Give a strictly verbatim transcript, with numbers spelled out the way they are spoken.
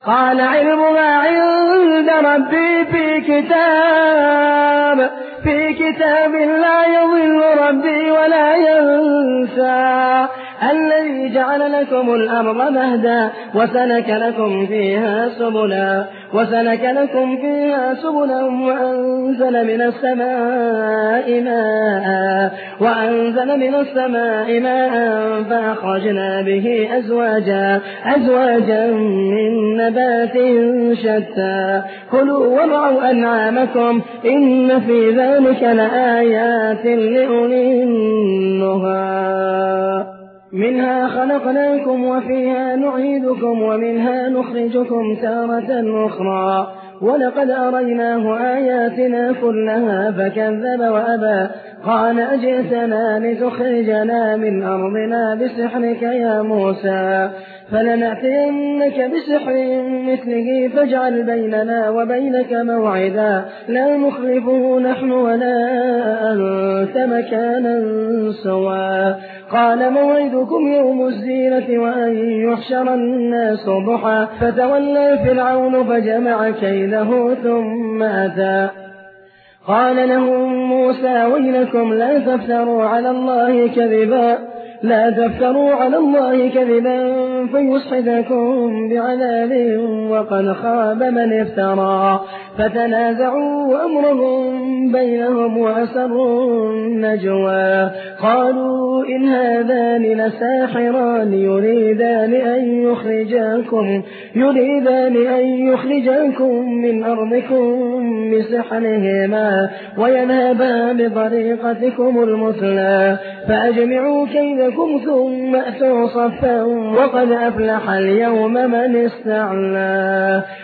قال علمها عند ربي في كتاب في كتاب لا يضل ربي ولا ينسى الذي جعل لكم الأرض مهدا وسلك لكم فيها سبلا وسلك لكم فيها سبلا وأنزل من السماء ماء وأنزل من السماء ماء فأخرجنا به أزواجا أزواجا من نبات شتى كلوا وارعوا أنعامكم إن في ذلك لآيات لأولي النهى منها خلقناكم وفيها نعيدكم ومنها نخرجكم تارة أخرى ولقد أريناه آياتنا كلها فكذب وأبى قال أجئتنا لتخرجنا من أرضنا بسحرك يا موسى فلنأتينك بسحر مثله فاجعل بيننا وبينك موعدا لا نخلفه نحن ولا أنت مكانا سوى قال موعدكم يوم الزينة وأن يحشر الناس ضحى فتولى فرعون فجمع كيده ثم أتى قال لهم موسى ويلكم لا تفتروا على الله كذبا لا تفتروا على الله كذبا فيصحبكم بعذاب وقد خاب من افترى فتنازعوا أمرهم بينهم وأسروا النجوى قالوا إن هذان لساحران يريدان أن يخرجاكم يريدان أن يخرجاكم من أرضكم بسحرهما ويذهبا بطريقتكم المثلى فأجمعوا كيدكم ثم أتوا صفا وقد أفلح اليوم من استعلى